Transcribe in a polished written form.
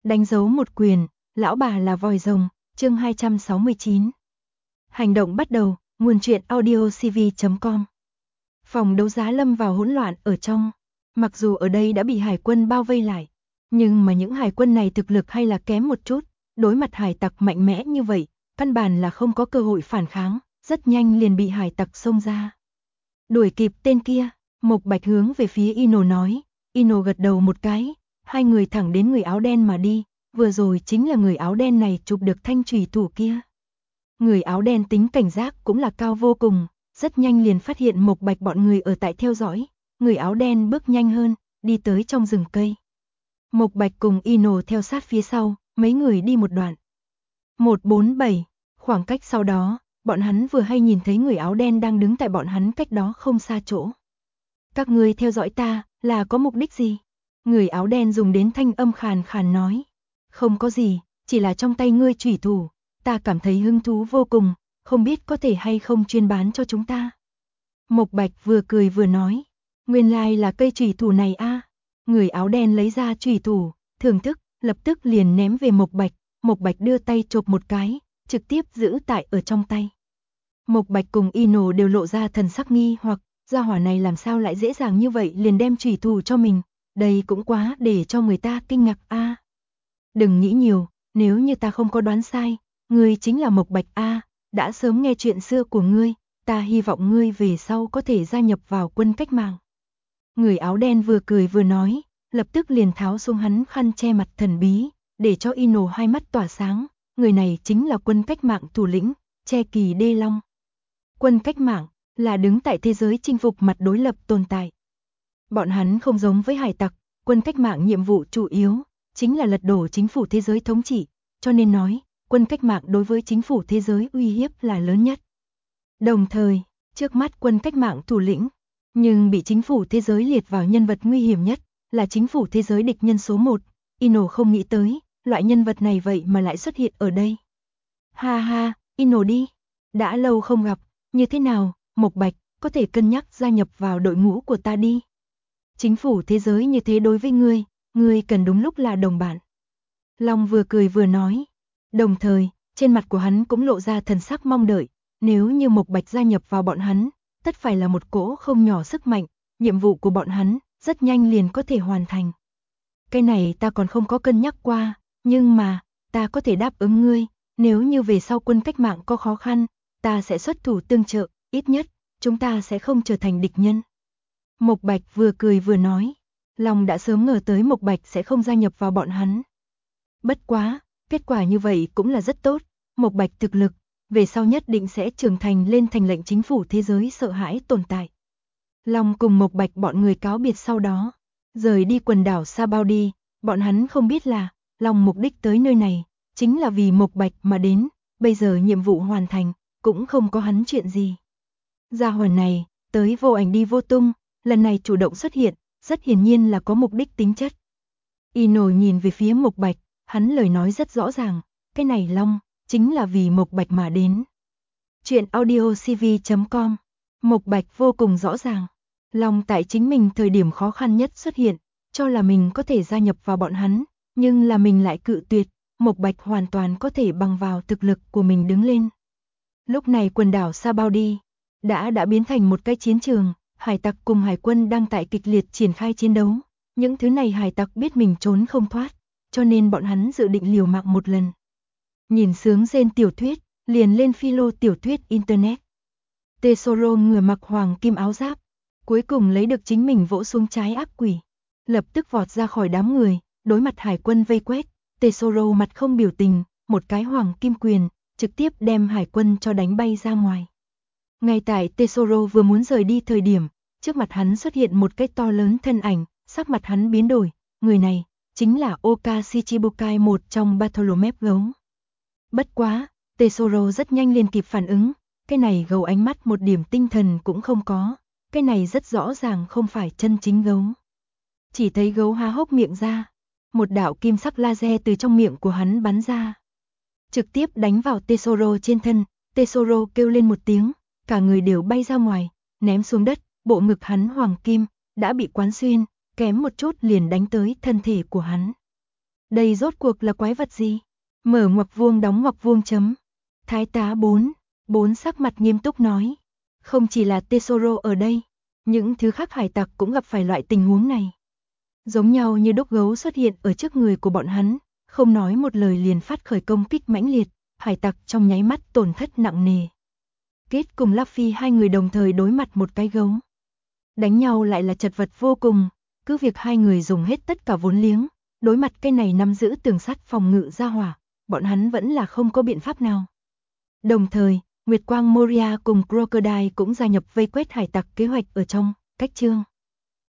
Đánh dấu một quyền, lão bà là vòi rồng, chương 269. Hành động bắt đầu, nguồn truyện audiocv.com. Phòng đấu giá lâm vào hỗn loạn ở trong. Mặc dù ở đây đã bị hải quân bao vây lại, nhưng mà những hải quân này thực lực hay là kém một chút, đối mặt hải tặc mạnh mẽ như vậy, căn bản là không có cơ hội phản kháng, rất nhanh liền bị hải tặc xông ra. Đuổi kịp tên kia, Mộc Bạch hướng về phía Ino nói, Ino gật đầu một cái, hai người thẳng đến người áo đen mà đi, vừa rồi chính là người áo đen này chụp được thanh chùy thủ kia. Người áo đen tính cảnh giác cũng là cao vô cùng, rất nhanh liền phát hiện Mộc Bạch bọn người ở tại theo dõi, người áo đen bước nhanh hơn, đi tới trong rừng cây. Mộc Bạch cùng Ino theo sát phía sau, mấy người đi một đoạn. 147, khoảng cách sau đó, bọn hắn vừa hay nhìn thấy người áo đen đang đứng tại bọn hắn cách đó không xa chỗ. Các ngươi theo dõi ta, là có mục đích gì? Người áo đen dùng đến thanh âm khàn khàn nói. Không có gì, chỉ là trong tay ngươi chủy thủ, ta cảm thấy hứng thú vô cùng, không biết có thể hay không chuyên bán cho chúng ta. Mộc Bạch vừa cười vừa nói. Nguyên lai là cây chủy thủ này a. Người áo đen lấy ra chủy thủ, thưởng thức, lập tức liền ném về Mộc Bạch. Mộc Bạch đưa tay chộp một cái, trực tiếp giữ tại ở trong tay. Mộc Bạch cùng Ino đều lộ ra thần sắc nghi hoặc, gia hỏa này làm sao lại dễ dàng như vậy liền đem chủy thủ cho mình, đây cũng quá để cho người ta kinh ngạc a. Đừng nghĩ nhiều, nếu như ta không có đoán sai, ngươi chính là Mộc Bạch a, đã sớm nghe chuyện xưa của ngươi, ta hy vọng ngươi về sau có thể gia nhập vào quân cách mạng. Người áo đen vừa cười vừa nói, lập tức liền tháo xuống hắn khăn che mặt thần bí, để cho Ino hai mắt tỏa sáng, người này chính là quân cách mạng thủ lĩnh, Che Kỳ Đê Long. Quân cách mạng là đứng tại thế giới chinh phục mặt đối lập tồn tại. Bọn hắn không giống với hải tặc, quân cách mạng nhiệm vụ chủ yếu chính là lật đổ chính phủ thế giới thống trị, cho nên nói, quân cách mạng đối với chính phủ thế giới uy hiếp là lớn nhất. Đồng thời, trước mắt quân cách mạng thủ lĩnh, nhưng bị chính phủ thế giới liệt vào nhân vật nguy hiểm nhất, là chính phủ thế giới địch nhân số 1, Ino không nghĩ tới, loại nhân vật này vậy mà lại xuất hiện ở đây. Ha ha, Ino đi, đã lâu không gặp, như thế nào, Mộc Bạch, có thể cân nhắc gia nhập vào đội ngũ của ta đi. Chính phủ thế giới như thế đối với ngươi cần đúng lúc là đồng bạn. Long vừa cười vừa nói, đồng thời, trên mặt của hắn cũng lộ ra thần sắc mong đợi, nếu như Mộc Bạch gia nhập vào bọn hắn, tất phải là một cỗ không nhỏ sức mạnh, nhiệm vụ của bọn hắn, rất nhanh liền có thể hoàn thành. Cái này ta còn không có cân nhắc qua, nhưng mà, ta có thể đáp ứng ngươi, nếu như về sau quân cách mạng có khó khăn, ta sẽ xuất thủ tương trợ, ít nhất, chúng ta sẽ không trở thành địch nhân. Mộc Bạch vừa cười vừa nói, Long đã sớm ngờ tới Mộc Bạch sẽ không gia nhập vào bọn hắn. Bất quá, kết quả như vậy cũng là rất tốt, Mộc Bạch thực lực, về sau nhất định sẽ trưởng thành lên thành lệnh chính phủ thế giới sợ hãi tồn tại. Long cùng Mộc Bạch bọn người cáo biệt sau đó, rời đi quần đảo Sa Bao đi, bọn hắn không biết là, Long mục đích tới nơi này, chính là vì Mộc Bạch mà đến, bây giờ nhiệm vụ hoàn thành, cũng không có hắn chuyện gì. Gia hỏa này, tới vô ảnh đi vô tung, lần này chủ động xuất hiện, rất hiển nhiên là có mục đích tính chất. Ino nhìn về phía Mộc Bạch, hắn lời nói rất rõ ràng, cái này Long, chính là vì Mộc Bạch mà đến. Chuyện audiocv.com. Mộc Bạch vô cùng rõ ràng, Long tại chính mình thời điểm khó khăn nhất xuất hiện, cho là mình có thể gia nhập vào bọn hắn, nhưng là mình lại cự tuyệt, Mộc Bạch hoàn toàn có thể bằng vào thực lực của mình đứng lên. Lúc này quần đảo Sa Bao đi, đã biến thành một cái chiến trường, hải tặc cùng hải quân đang tại kịch liệt triển khai chiến đấu. Những thứ này hải tặc biết mình trốn không thoát, cho nên bọn hắn dự định liều mạng một lần. Nhìn sướng rên tiểu thuyết, liền lên philo tiểu thuyết internet. Tesoro người mặc hoàng kim áo giáp, cuối cùng lấy được chính mình vỗ xuống trái ác quỷ, lập tức vọt ra khỏi đám người, đối mặt hải quân vây quét, Tesoro mặt không biểu tình, một cái hoàng kim quyền, trực tiếp đem hải quân cho đánh bay ra ngoài. Ngay tại Tesoro vừa muốn rời đi thời điểm, trước mặt hắn xuất hiện một cái to lớn thân ảnh, sắc mặt hắn biến đổi, người này chính là Oka Shichibukai, một trong Bartholomew gấu. Bất quá, Tesoro rất nhanh liền kịp phản ứng, cái này gấu ánh mắt một điểm tinh thần cũng không có, cái này rất rõ ràng không phải chân chính gấu. Chỉ thấy gấu há hốc miệng ra, một đạo kim sắc laser từ trong miệng của hắn bắn ra, trực tiếp đánh vào Tesoro trên thân. Tesoro kêu lên một tiếng, cả người đều bay ra ngoài, ném xuống đất, bộ ngực hắn hoàng kim đã bị quán xuyên, kém một chút liền đánh tới thân thể của hắn. Đây rốt cuộc là quái vật gì? Mở ngoặc vuông đóng ngoặc vuông chấm. Thái tá 4 sắc mặt nghiêm túc nói. Không chỉ là Tesoro ở đây, những thứ khác hải tặc cũng gặp phải loại tình huống này. Giống nhau như đốc gấu xuất hiện ở trước người của bọn hắn, không nói một lời liền phát khởi công kích mãnh liệt, hải tặc trong nháy mắt tổn thất nặng nề. Kết cùng Luffy hai người đồng thời đối mặt một cái gấu. Đánh nhau lại là chật vật vô cùng, cứ việc hai người dùng hết tất cả vốn liếng, đối mặt cái này nắm giữ tường sắt phòng ngự ra hỏa, bọn hắn vẫn là không có biện pháp nào. Đồng thời, Nguyệt Quang Moria cùng Crocodile cũng gia nhập vây quét hải tặc kế hoạch ở trong, cách chương.